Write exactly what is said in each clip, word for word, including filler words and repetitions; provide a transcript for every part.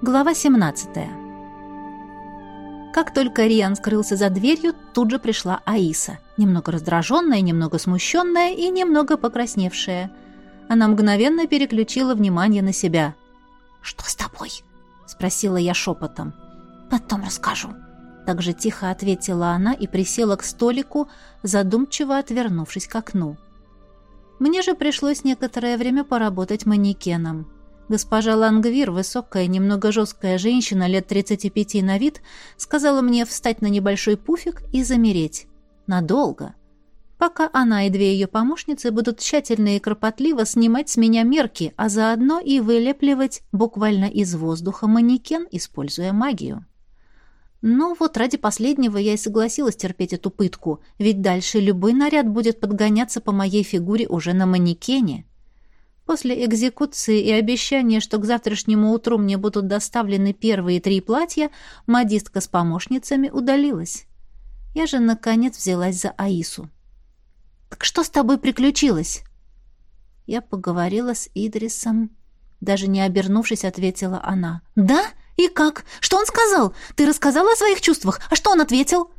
Глава семнадцатая. Как только Риан скрылся за дверью, тут же пришла Аиса, немного раздраженная, немного смущенная и немного покрасневшая. Она мгновенно переключила внимание на себя. «Что с тобой?» — спросила я шепотом. «Потом расскажу». Так же тихо ответила она и присела к столику, задумчиво отвернувшись к окну. Мне же пришлось некоторое время поработать манекеном. Госпожа Лангвир, высокая, немного жесткая женщина, лет тридцати пяти на вид, сказала мне встать на небольшой пуфик и замереть. Надолго. Пока она и две ее помощницы будут тщательно и кропотливо снимать с меня мерки, а заодно и вылепливать буквально из воздуха манекен, используя магию. Ну вот ради последнего я и согласилась терпеть эту пытку, ведь дальше любой наряд будет подгоняться по моей фигуре уже на манекене. После экзекуции и обещания, что к завтрашнему утру мне будут доставлены первые три платья, модистка с помощницами удалилась. Я же, наконец, взялась за Аису. «Так что с тобой приключилось?» Я поговорила с Идрисом. Даже не обернувшись, ответила она. «Да? И как? Что он сказал? Ты рассказала о своих чувствах? А что он ответил?»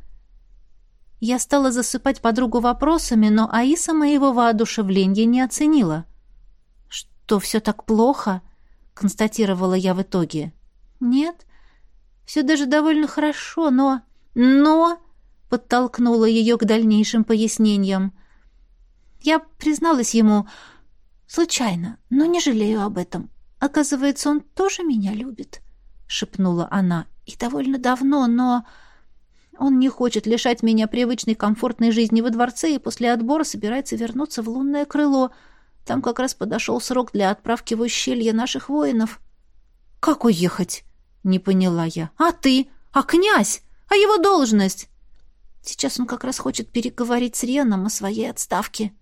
Я стала засыпать подругу вопросами, но Аиса моего воодушевления не оценила. «Что, все так плохо?» — констатировала я в итоге. «Нет, все даже довольно хорошо, но...» «Но...» — подтолкнула ее к дальнейшим пояснениям. «Я призналась ему случайно, но не жалею об этом. Оказывается, он тоже меня любит», — шепнула она. «И довольно давно, но... Он не хочет лишать меня привычной комфортной жизни во дворце и после отбора собирается вернуться в лунное крыло. Там как раз подошел срок для отправки в ущелье наших воинов». «Как уехать?» — не поняла я. «А ты? А князь? А его должность?» «Сейчас он как раз хочет переговорить с Рианом о своей отставке».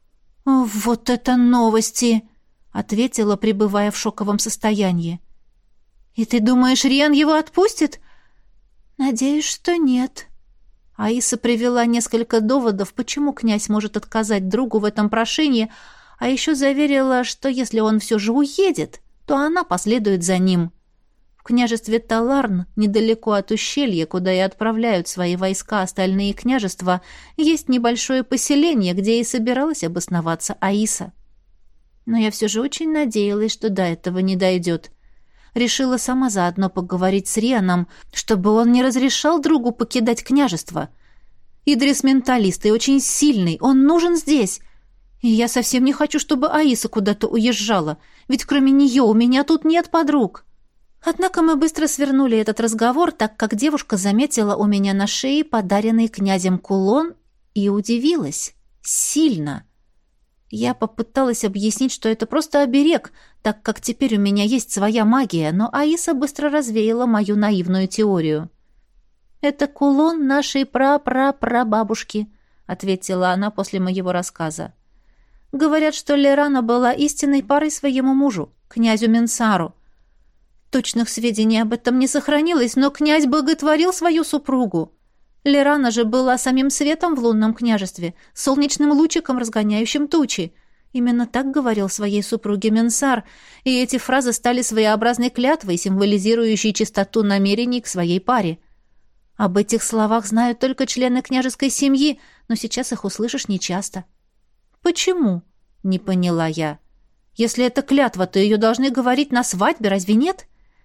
«Вот это новости!» — ответила, пребывая в шоковом состоянии. «И ты думаешь, Риан его отпустит?» «Надеюсь, что нет». Аиса привела несколько доводов, почему князь может отказать другу в этом прошении, а еще заверила, что если он все же уедет, то она последует за ним. В княжестве Таларн, недалеко от ущелья, куда и отправляют свои войска остальные княжества, есть небольшое поселение, где и собиралась обосноваться Аиса. Но я все же очень надеялась, что до этого не дойдет. Решила сама заодно поговорить с Рианом, чтобы он не разрешал другу покидать княжество. Идрис менталист и очень сильный, он нужен здесь. И я совсем не хочу, чтобы Аиса куда-то уезжала, ведь кроме нее у меня тут нет подруг. Однако мы быстро свернули этот разговор, так как девушка заметила у меня на шее подаренный князем кулон и удивилась. Сильно. Я попыталась объяснить, что это просто оберег, так как теперь у меня есть своя магия, но Аиса быстро развеяла мою наивную теорию. «Это кулон нашей пра-пра-прабабушки», — ответила она после моего рассказа. «Говорят, что Лерана была истинной парой своему мужу, князю Менсару. Точных сведений об этом не сохранилось, но князь боготворил свою супругу. Лерана же была самим светом в лунном княжестве, солнечным лучиком, разгоняющим тучи. Именно так говорил своей супруге Менсар, и эти фразы стали своеобразной клятвой, символизирующей чистоту намерений к своей паре. Об этих словах знают только члены княжеской семьи, но сейчас их услышишь нечасто». «Почему?» — не поняла я. «Если это клятва, то ее должны говорить на свадьбе, разве нет?»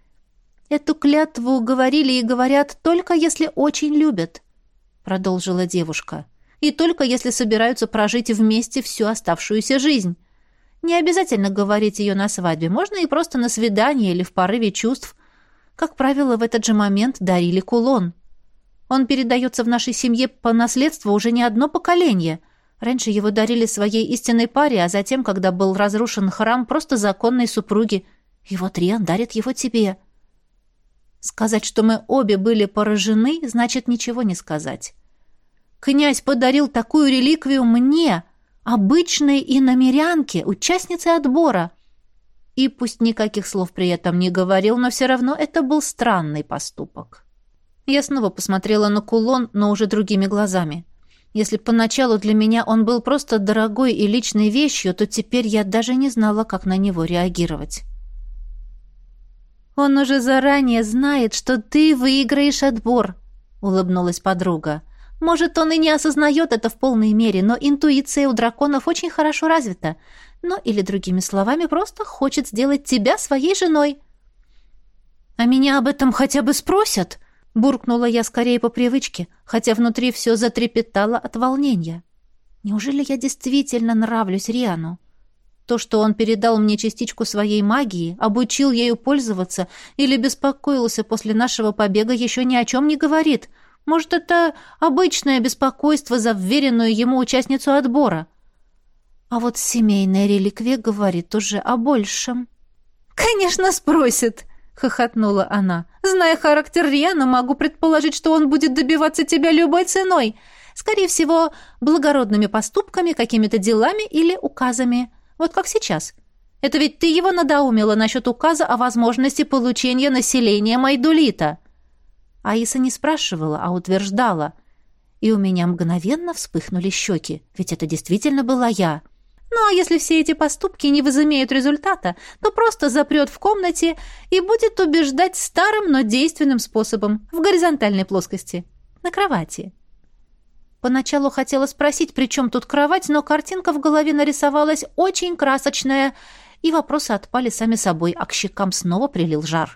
«Эту клятву говорили и говорят только если очень любят», — продолжила девушка. «И только если собираются прожить вместе всю оставшуюся жизнь. Не обязательно говорить ее на свадьбе, можно и просто на свидании или в порыве чувств. Как правило, в этот же момент дарили кулон. Он передается в нашей семье по наследству уже не одно поколение. Раньше его дарили своей истинной паре, а затем, когда был разрушен храм, просто законной супруге. И вот Риан дарит его тебе». Сказать, что мы обе были поражены, значит ничего не сказать. Князь подарил такую реликвию мне, обычной иномерянке, участнице отбора. И пусть никаких слов при этом не говорил, но все равно это был странный поступок. Я снова посмотрела на кулон, но уже другими глазами. Если поначалу для меня он был просто дорогой и личной вещью, то теперь я даже не знала, как на него реагировать. «Он уже заранее знает, что ты выиграешь отбор», — улыбнулась подруга. «Может, он и не осознает это в полной мере, но интуиция у драконов очень хорошо развита. Ну, или, другими словами, просто хочет сделать тебя своей женой». «А меня об этом хотя бы спросят?» — буркнула я скорее по привычке, хотя внутри все затрепетало от волнения. «Неужели я действительно нравлюсь Риану? То, что он передал мне частичку своей магии, обучил ею пользоваться или беспокоился после нашего побега, еще ни о чем не говорит. Может, это обычное беспокойство за вверенную ему участницу отбора. А вот семейная реликвия говорит уже о большем». «Конечно, спросит!» — хохотнула она. «Зная характер Риана, могу предположить, что он будет добиваться тебя любой ценой. Скорее всего, благородными поступками, какими-то делами или указами. Вот как сейчас. Это ведь ты его надоумила насчет указа о возможности получения населения Майдулита». Аиса не спрашивала, а утверждала. И у меня мгновенно вспыхнули щеки, ведь это действительно была я. Ну, а если все эти поступки не возымеют результата, то просто запрет в комнате и будет убеждать старым, но действенным способом, в горизонтальной плоскости, на кровати. Поначалу хотела спросить, при чем тут кровать, но картинка в голове нарисовалась очень красочная, и вопросы отпали сами собой, а к щекам снова прилил жар.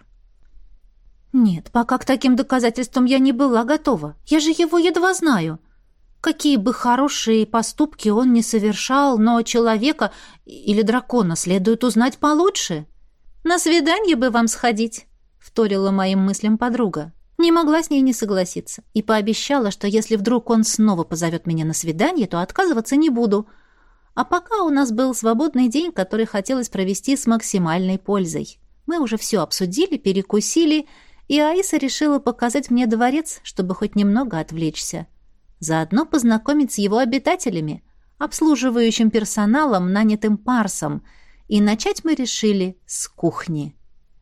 Нет, пока к таким доказательствам я не была готова. Я же его едва знаю. Какие бы хорошие поступки он ни совершал, но человека или дракона следует узнать получше. «На свидание бы вам сходить», — вторила моим мыслям подруга. Не могла с ней не согласиться и пообещала, что если вдруг он снова позовет меня на свидание, то отказываться не буду. А пока у нас был свободный день, который хотелось провести с максимальной пользой. Мы уже все обсудили, перекусили, и Аиса решила показать мне дворец, чтобы хоть немного отвлечься. Заодно познакомить с его обитателями, обслуживающим персоналом, нанятым парсом, и начать мы решили с кухни.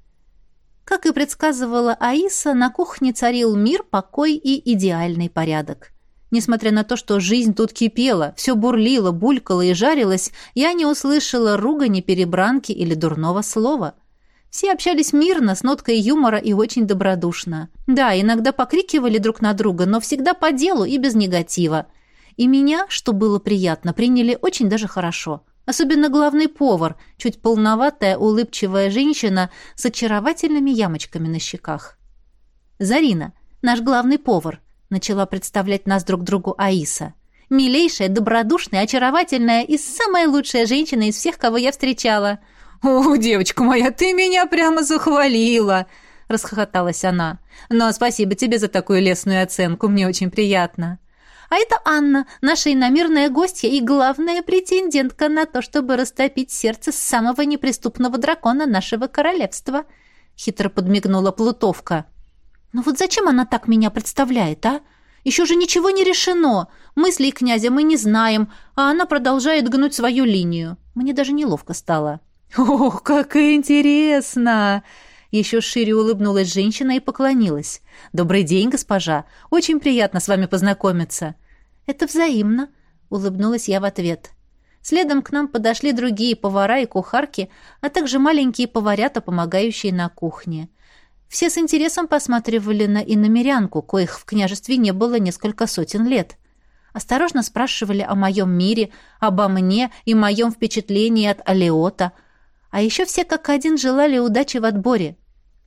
Как и предсказывала Аиса, на кухне царил мир, покой и идеальный порядок. Несмотря на то, что жизнь тут кипела, все бурлило, булькало и жарилось, я не услышала ругани, перебранки или дурного слова. Все общались мирно, с ноткой юмора и очень добродушно. Да, иногда покрикивали друг на друга, но всегда по делу и без негатива. И меня, что было приятно, приняли очень даже хорошо. Особенно главный повар, чуть полноватая, улыбчивая женщина с очаровательными ямочками на щеках. «Зарина, наш главный повар», — начала представлять нас друг другу Аиса. «Милейшая, добродушная, очаровательная и самая лучшая женщина из всех, кого я встречала». «О, девочка моя, ты меня прямо захвалила!» — расхохоталась она. «Но спасибо тебе за такую лестную оценку, мне очень приятно». «А это Анна, наша иномирная гостья и главная претендентка на то, чтобы растопить сердце самого неприступного дракона нашего королевства», — хитро подмигнула Плутовка. «Ну вот зачем она так меня представляет, а? Еще же ничего не решено. Мыслей князя мы не знаем, а она продолжает гнуть свою линию. Мне даже неловко стало». «Ох, как интересно!» Еще шире улыбнулась женщина и поклонилась. «Добрый день, госпожа. Очень приятно с вами познакомиться». «Это взаимно», — улыбнулась я в ответ. Следом к нам подошли другие повара и кухарки, а также маленькие поварята, помогающие на кухне. Все с интересом посматривали на иномерянку, коих в княжестве не было несколько сотен лет. Осторожно спрашивали о моем мире, обо мне и моем впечатлении от Алеота. А еще все как один желали удачи в отборе.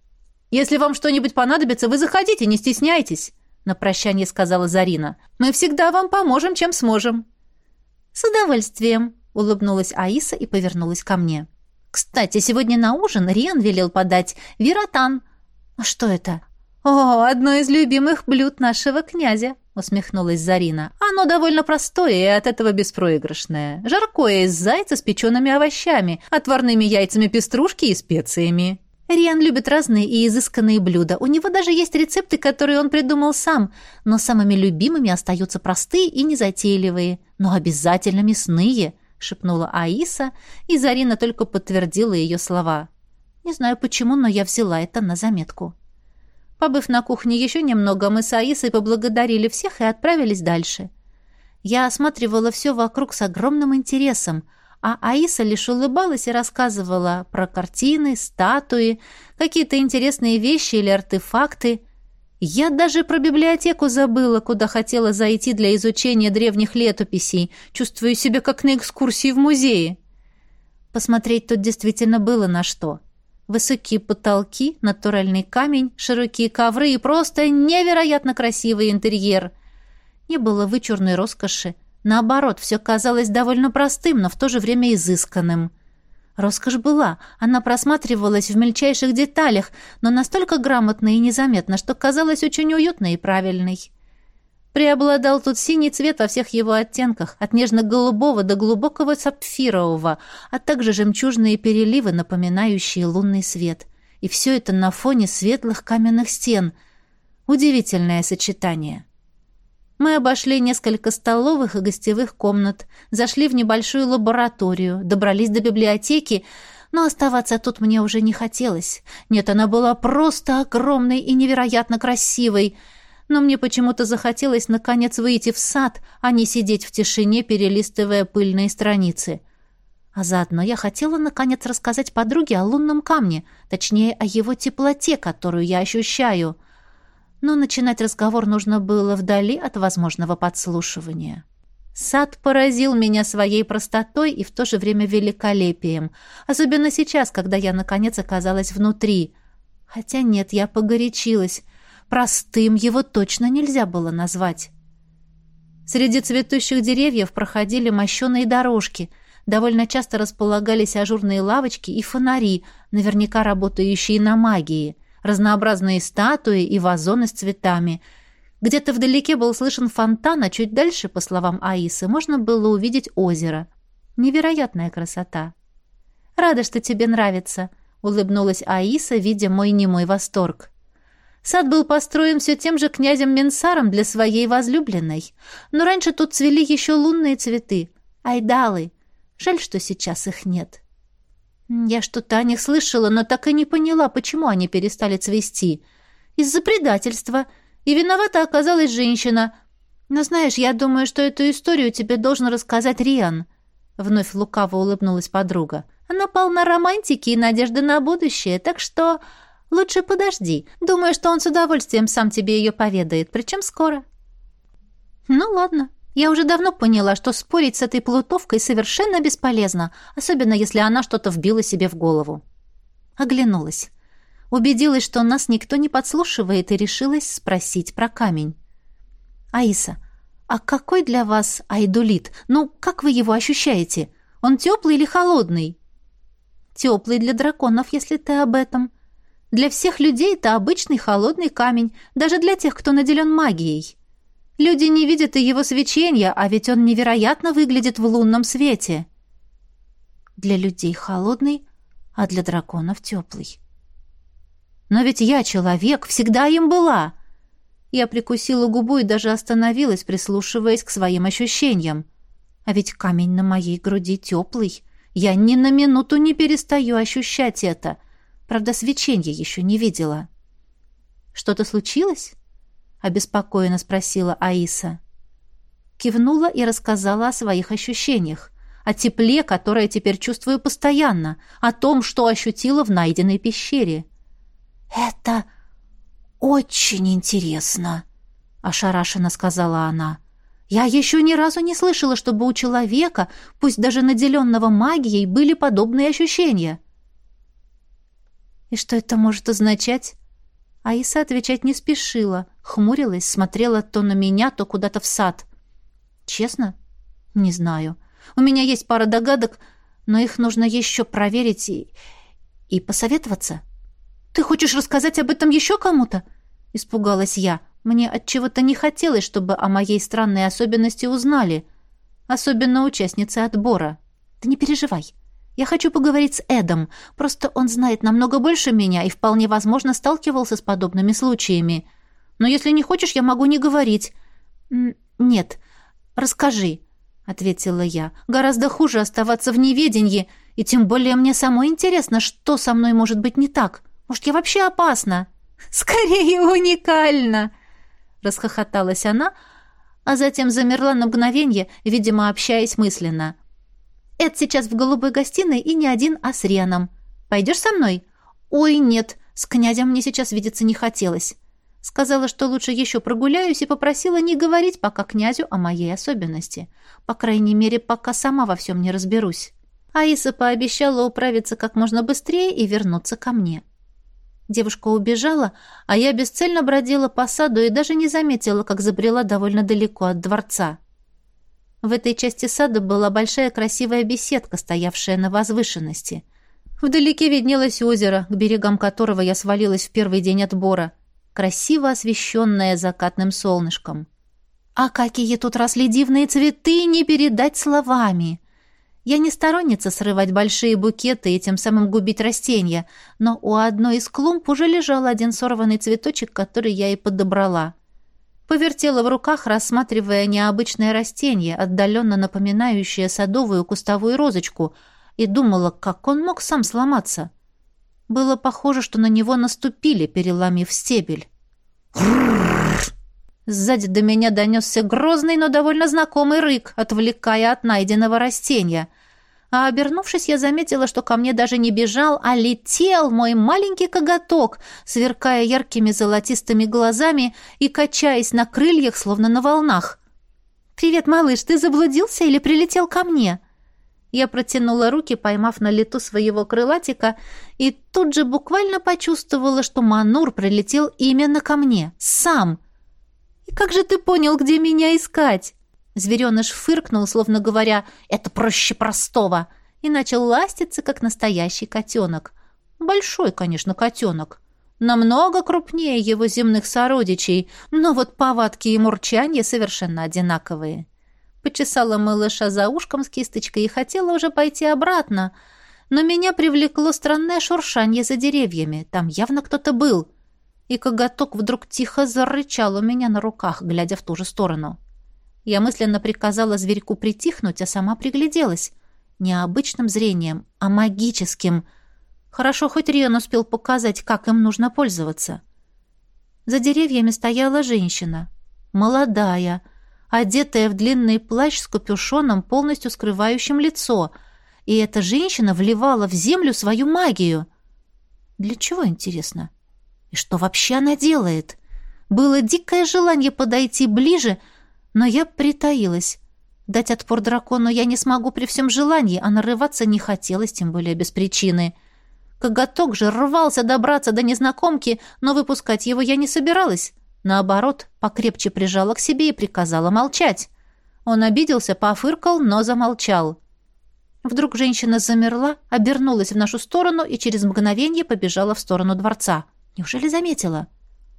«Если вам что-нибудь понадобится, вы заходите, не стесняйтесь», — на прощание сказала Зарина. «Мы всегда вам поможем, чем сможем». «С удовольствием», — улыбнулась Аиса и повернулась ко мне. «Кстати, сегодня на ужин Риан велел подать виротан». «А что это?» «О, одно из любимых блюд нашего князя», — усмехнулась Зарина. «Оно довольно простое и от этого беспроигрышное. Жаркое из зайца с печеными овощами, отварными яйцами пеструшки и специями». Риан любит разные и изысканные блюда. У него даже есть рецепты, которые он придумал сам, но самыми любимыми остаются простые и незатейливые, но обязательно мясные, шепнула Аиса, и Зарина только подтвердила ее слова. Не знаю почему, но я взяла это на заметку. Побыв на кухне еще немного, мы с Аисой поблагодарили всех и отправились дальше. Я осматривала все вокруг с огромным интересом, а Аиса лишь улыбалась и рассказывала про картины, статуи, какие-то интересные вещи или артефакты. Я даже про библиотеку забыла, куда хотела зайти для изучения древних летописей, чувствую себя как на экскурсии в музее. Посмотреть тут действительно было на что. Высокие потолки, натуральный камень, широкие ковры и просто невероятно красивый интерьер. Не было вычурной роскоши. Наоборот, все казалось довольно простым, но в то же время изысканным. Роскошь была, она просматривалась в мельчайших деталях, но настолько грамотно и незаметно, что казалась очень уютной и правильной. Преобладал тут синий цвет во всех его оттенках, от нежно-голубого до глубокого сапфирового, а также жемчужные переливы, напоминающие лунный свет. И все это на фоне светлых каменных стен. Удивительное сочетание. Мы обошли несколько столовых и гостевых комнат, зашли в небольшую лабораторию, добрались до библиотеки, но оставаться тут мне уже не хотелось. Нет, она была просто огромной и невероятно красивой, но мне почему-то захотелось наконец выйти в сад, а не сидеть в тишине, перелистывая пыльные страницы. А заодно я хотела наконец рассказать подруге о лунном камне, точнее, о его теплоте, которую я ощущаю. Но начинать разговор нужно было вдали от возможного подслушивания. Сад поразил меня своей простотой и в то же время великолепием, особенно сейчас, когда я, наконец, оказалась внутри. Хотя нет, я погорячилась. Простым его точно нельзя было назвать. Среди цветущих деревьев проходили мощеные дорожки, довольно часто располагались ажурные лавочки и фонари, наверняка работающие на магии, разнообразные статуи и вазоны с цветами. Где-то вдалеке был слышен фонтан, а чуть дальше, по словам Аисы, можно было увидеть озеро. Невероятная красота. «Рада, что тебе нравится», — улыбнулась Аиса, видя мой немой восторг. Сад был построен все тем же князем Менсаром для своей возлюбленной. Но раньше тут цвели еще лунные цветы, айдалы. Жаль, что сейчас их нет. Я что-то о них слышала, но так и не поняла, почему они перестали цвести. Из-за предательства. И виновата оказалась женщина. Но знаешь, я думаю, что эту историю тебе должен рассказать Риан. Вновь лукаво улыбнулась подруга. Она полна романтики и надежды на будущее, так что лучше подожди. Думаю, что он с удовольствием сам тебе ее поведает, причем скоро. Ну ладно. Я уже давно поняла, что спорить с этой плутовкой совершенно бесполезно, особенно если она что-то вбила себе в голову. Оглянулась. Убедилась, что нас никто не подслушивает, и решилась спросить про камень. «Аиса, а какой для вас айдулит? Ну, как вы его ощущаете? Он теплый или холодный?» «Теплый для драконов, если ты об этом. Для всех людей это обычный холодный камень, даже для тех, кто наделен магией. Люди не видят и его свечения, а ведь он невероятно выглядит в лунном свете». «Для людей холодный, а для драконов теплый». «Но ведь я человек, всегда им была». Я прикусила губу и даже остановилась, прислушиваясь к своим ощущениям. А ведь камень на моей груди теплый. Я ни на минуту не перестаю ощущать это. Правда, свечения еще не видела. «Что-то случилось?» — обеспокоенно спросила Аиса. Кивнула и рассказала о своих ощущениях, о тепле, которое теперь чувствую постоянно, о том, что ощутила в найденной пещере. «Это очень интересно», — ошарашенно сказала она. «Я еще ни разу не слышала, чтобы у человека, пусть даже наделенного магией, были подобные ощущения». «И что это может означать?» Аиса отвечать не спешила, хмурилась, смотрела то на меня, то куда-то в сад. «Честно? Не знаю. У меня есть пара догадок, но их нужно еще проверить и... и посоветоваться». «Ты хочешь рассказать об этом еще кому-то?» — испугалась я. Мне отчего-то не хотелось, чтобы о моей странной особенности узнали. Особенно участницы отбора. «Ты не переживай. Я хочу поговорить с Эдом. Просто он знает намного больше меня и вполне возможно сталкивался с подобными случаями. Но если не хочешь, я могу не говорить». «Нет, расскажи», — ответила я. «Гораздо хуже оставаться в неведении, и тем более мне самой интересно, что со мной может быть не так. Может, я вообще опасна?» «Скорее уникальна!» — расхохоталась она, а затем замерла на мгновенье, видимо, общаясь мысленно. Эд сейчас в голубой гостиной и не один, а с Рианом. Пойдешь со мной? Ой, нет, с князем мне сейчас видеться не хотелось. Сказала, что лучше еще прогуляюсь, и попросила не говорить пока князю о моей особенности. По крайней мере, пока сама во всем не разберусь. Аиса пообещала управиться как можно быстрее и вернуться ко мне. Девушка убежала, а я бесцельно бродила по саду и даже не заметила, как забрела довольно далеко от дворца. В этой части сада была большая красивая беседка, стоявшая на возвышенности. Вдалеке виднелось озеро, к берегам которого я свалилась в первый день отбора, красиво освещенное закатным солнышком. А какие тут росли дивные цветы, не передать словами! Я не сторонница срывать большие букеты и тем самым губить растения, но у одной из клумб уже лежал один сорванный цветочек, который я и подобрала. Повертела в руках, рассматривая необычное растение, отдаленно напоминающее садовую кустовую розочку, и думала, как он мог сам сломаться. Было похоже, что на него наступили, переломив стебель. Сзади до меня донесся грозный, но довольно знакомый рык, отвлекая от найденного растения. А обернувшись, я заметила, что ко мне даже не бежал, а летел мой маленький коготок, сверкая яркими золотистыми глазами и качаясь на крыльях, словно на волнах. «Привет, малыш, ты заблудился или прилетел ко мне?» Я протянула руки, поймав на лету своего крылатика, и тут же буквально почувствовала, что Манур прилетел именно ко мне, сам. «И как же ты понял, где меня искать?» Звереныш фыркнул, словно говоря, «это проще простого», и начал ластиться, как настоящий котенок. Большой, конечно, котенок. Намного крупнее его земных сородичей, но вот повадки и мурчанье совершенно одинаковые. Почесала малыша за ушком с кисточкой и хотела уже пойти обратно, но меня привлекло странное шуршанье за деревьями. Там явно кто-то был. И коготок вдруг тихо зарычал у меня на руках, глядя в ту же сторону. Я мысленно приказала зверьку притихнуть, а сама пригляделась. Не обычным зрением, а магическим. Хорошо, хоть Риан успел показать, как им нужно пользоваться. За деревьями стояла женщина. Молодая, одетая в длинный плащ с капюшоном, полностью скрывающим лицо. И эта женщина вливала в землю свою магию. Для чего, интересно? И что вообще она делает? Было дикое желание подойти ближе, но я притаилась. Дать отпор дракону я не смогу при всем желании, а нарываться не хотелось, тем более без причины. Коготок же рвался добраться до незнакомки, но выпускать его я не собиралась. Наоборот, покрепче прижала к себе и приказала молчать. Он обиделся, пофыркал, но замолчал. Вдруг женщина замерла, обернулась в нашу сторону и через мгновение побежала в сторону дворца. Неужели заметила?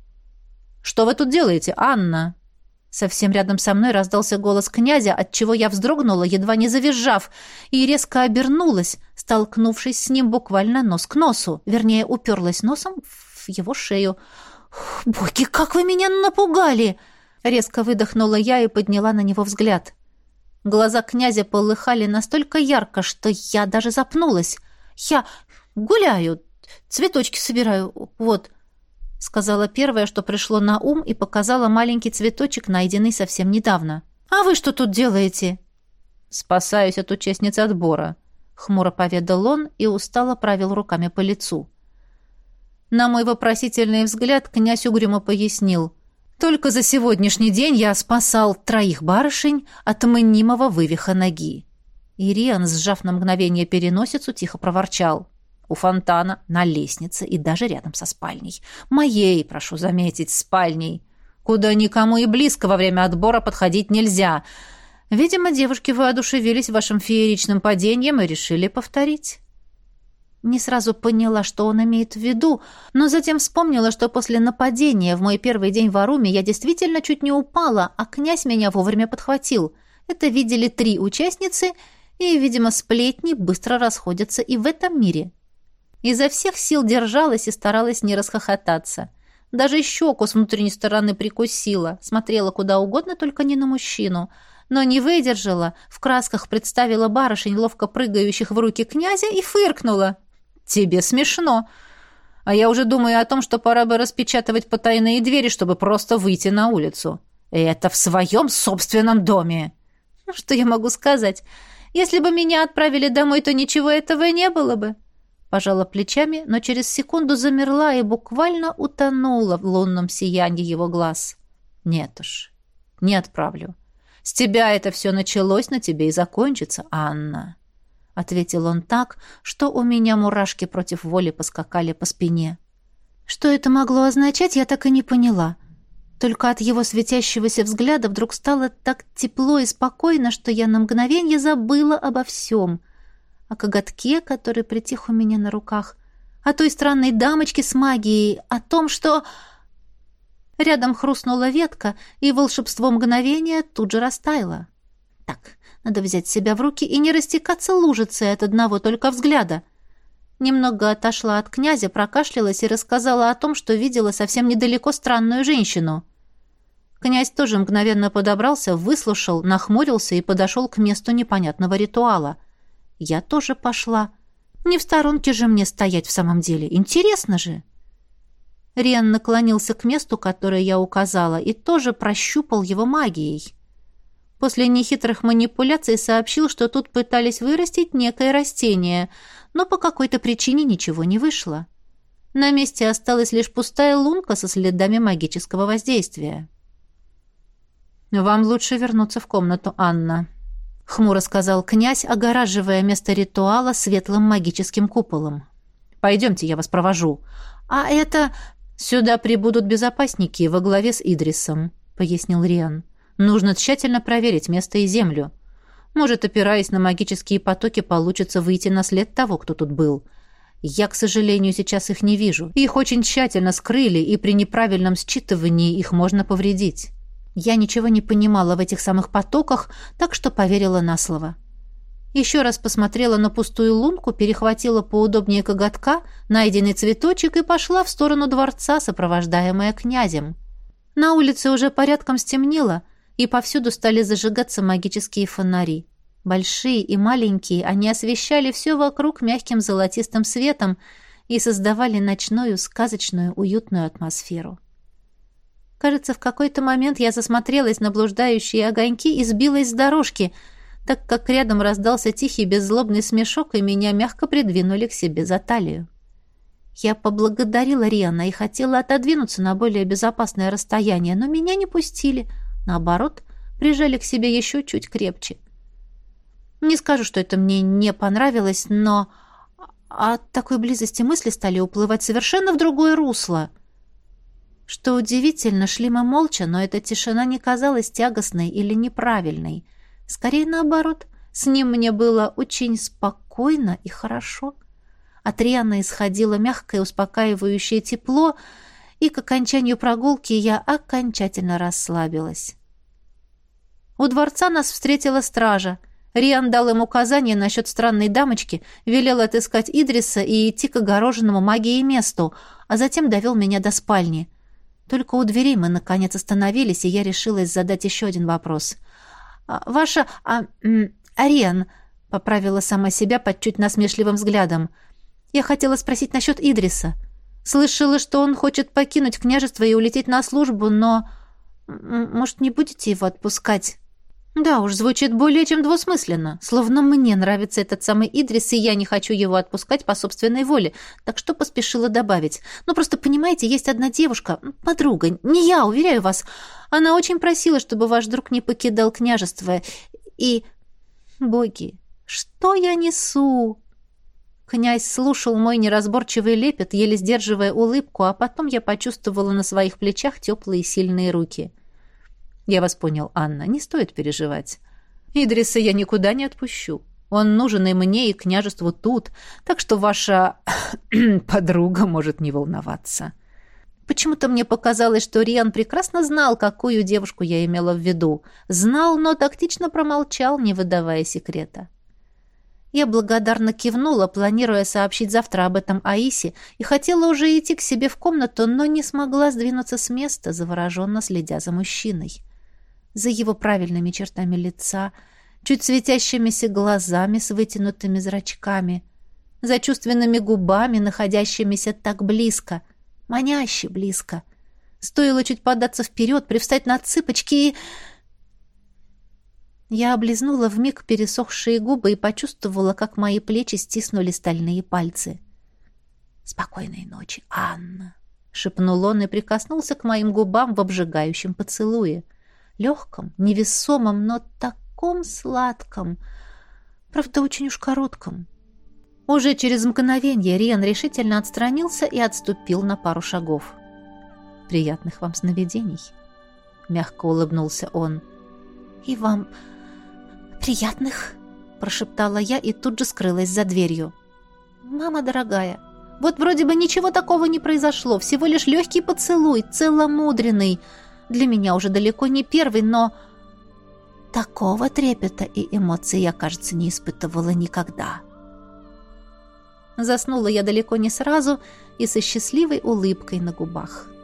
«Что вы тут делаете, Анна?» Совсем рядом со мной раздался голос князя, отчего я вздрогнула, едва не завизжав, и резко обернулась, столкнувшись с ним буквально нос к носу, вернее, уперлась носом в его шею. «Боги, как вы меня напугали!» Резко выдохнула я и подняла на него взгляд. Глаза князя полыхали настолько ярко, что я даже запнулась. «Я гуляю, цветочки собираю, вот», — сказала первое, что пришло на ум, и показала маленький цветочек, найденный совсем недавно. «А вы что тут делаете?» «Спасаюсь от участницы отбора», — хмуро поведал он и устало провел руками по лицу. На мой вопросительный взгляд князь угрюмо пояснил. «Только за сегодняшний день я спасал троих барышень от мнимого вывиха ноги». Ириан, сжав на мгновение переносицу, тихо проворчал. «У фонтана, на лестнице и даже рядом со спальней. Моей, прошу заметить, спальней. Куда никому и близко во время отбора подходить нельзя. Видимо, девушки воодушевились вашим фееричным падением и решили повторить». Не сразу поняла, что он имеет в виду, но затем вспомнила, что после нападения в мой первый день в Аруме я действительно чуть не упала, а князь меня вовремя подхватил. Это видели три участницы, и, видимо, сплетни быстро расходятся и в этом мире. Изо всех сил держалась и старалась не расхохотаться. Даже щеку с внутренней стороны прикусила, смотрела куда угодно, только не на мужчину. Но не выдержала, в красках представила барышень, ловко прыгающих в руки князя, и фыркнула. «Тебе смешно. А я уже думаю о том, что пора бы распечатывать потайные двери, чтобы просто выйти на улицу. И это в своем собственном доме». Ну, что я могу сказать? Если бы меня отправили домой, то ничего этого не было бы. Пожала плечами, но через секунду замерла и буквально утонула в лунном сиянии его глаз. Нет уж, не отправлю. С тебя это все началось, на тебе и закончится, Анна. Ответил он так, что у меня мурашки против воли поскакали по спине. Что это могло означать, я так и не поняла. Только от его светящегося взгляда вдруг стало так тепло и спокойно, что я на мгновение забыла обо всем. О коготке, который притих у меня на руках, о той странной дамочке с магией, о том, что... Рядом хрустнула ветка, и волшебство мгновения тут же растаяло. Так, надо взять себя в руки и не растекаться лужицей от одного только взгляда. Немного отошла от князя, прокашлялась и рассказала о том, что видела совсем недалеко странную женщину. Князь тоже мгновенно подобрался, выслушал, нахмурился и подошел к месту непонятного ритуала. Я тоже пошла. Не в сторонке же мне стоять в самом деле. Интересно же. Риан наклонился к месту, которое я указала, и тоже прощупал его магией. После нехитрых манипуляций сообщил, что тут пытались вырастить некое растение, но по какой-то причине ничего не вышло. На месте осталась лишь пустая лунка со следами магического воздействия. «Вам лучше вернуться в комнату, Анна», — хмуро сказал князь, огораживая место ритуала светлым магическим куполом. «Пойдемте, я вас провожу». «А это...» «Сюда прибудут безопасники во главе с Идрисом», — пояснил Риан. «Нужно тщательно проверить место и землю. Может, опираясь на магические потоки, получится выйти на след того, кто тут был. Я, к сожалению, сейчас их не вижу. Их очень тщательно скрыли, и при неправильном считывании их можно повредить». Я ничего не понимала в этих самых потоках, так что поверила на слово. Еще раз посмотрела на пустую лунку, перехватила поудобнее коготка, найденный цветочек и пошла в сторону дворца, сопровождаемая князем. На улице уже порядком стемнело, и повсюду стали зажигаться магические фонари. Большие и маленькие, они освещали все вокруг мягким золотистым светом и создавали ночную, сказочную, уютную атмосферу. Кажется, в какой-то момент я засмотрелась на блуждающие огоньки и сбилась с дорожки, так как рядом раздался тихий беззлобный смешок, и меня мягко придвинули к себе за талию. Я поблагодарила Риана и хотела отодвинуться на более безопасное расстояние, но меня не пустили. Наоборот, прижали к себе еще чуть крепче. Не скажу, что это мне не понравилось, но от такой близости мысли стали уплывать совершенно в другое русло. Что удивительно, шли мы молча, но эта тишина не казалась тягостной или неправильной. Скорее наоборот, с ним мне было очень спокойно и хорошо. От Риана исходило мягкое, успокаивающее тепло, и к окончанию прогулки я окончательно расслабилась. У дворца нас встретила стража. Риан дал им указание насчет странной дамочки, велел отыскать Идриса и идти к огороженному магией месту, а затем довел меня до спальни. Только у дверей мы, наконец, остановились, и я решилась задать еще один вопрос. «Ваша... А, Ариан», — поправила сама себя под чуть насмешливым взглядом, — «я хотела спросить насчет Идриса. Слышала, что он хочет покинуть княжество и улететь на службу, но... Может, не будете его отпускать?» «Да уж, звучит более чем двусмысленно. Словно мне нравится этот самый Идрис, и я не хочу его отпускать по собственной воле, так что поспешила добавить. Ну, просто, понимаете, есть одна девушка, подруга, не я, уверяю вас. Она очень просила, чтобы ваш друг не покидал княжество. И... Боги, что я несу?» Князь слушал мой неразборчивый лепет, еле сдерживая улыбку, а потом я почувствовала на своих плечах теплые сильные руки. «Я вас понял, Анна, не стоит переживать. Идриса я никуда не отпущу. Он нужен и мне, и княжеству тут, так что ваша подруга может не волноваться». Почему-то мне показалось, что Риан прекрасно знал, какую девушку я имела в виду. Знал, но тактично промолчал, не выдавая секрета. Я благодарно кивнула, планируя сообщить завтра об этом Аисе, и хотела уже идти к себе в комнату, но не смогла сдвинуться с места, завороженно следя за мужчиной. За его правильными чертами лица, чуть светящимися глазами с вытянутыми зрачками, за чувственными губами, находящимися так близко, маняще близко. Стоило чуть податься вперед, привстать на цыпочки и... Я облизнула вмиг пересохшие губы и почувствовала, как мои плечи стиснули стальные пальцы. «Спокойной ночи, Анна!» — шепнул он и прикоснулся к моим губам в обжигающем поцелуе. Легком, невесомом, но таком сладком. Правда, очень уж коротком. Уже через мгновенье Риан решительно отстранился и отступил на пару шагов. «Приятных вам сновидений!» — мягко улыбнулся он. «И вам приятных!» — прошептала я и тут же скрылась за дверью. «Мама дорогая, вот вроде бы ничего такого не произошло, всего лишь легкий поцелуй, целомудренный. Для меня уже далеко не первый, но такого трепета и эмоций я, кажется, не испытывала никогда». Заснула я далеко не сразу и со счастливой улыбкой на губах.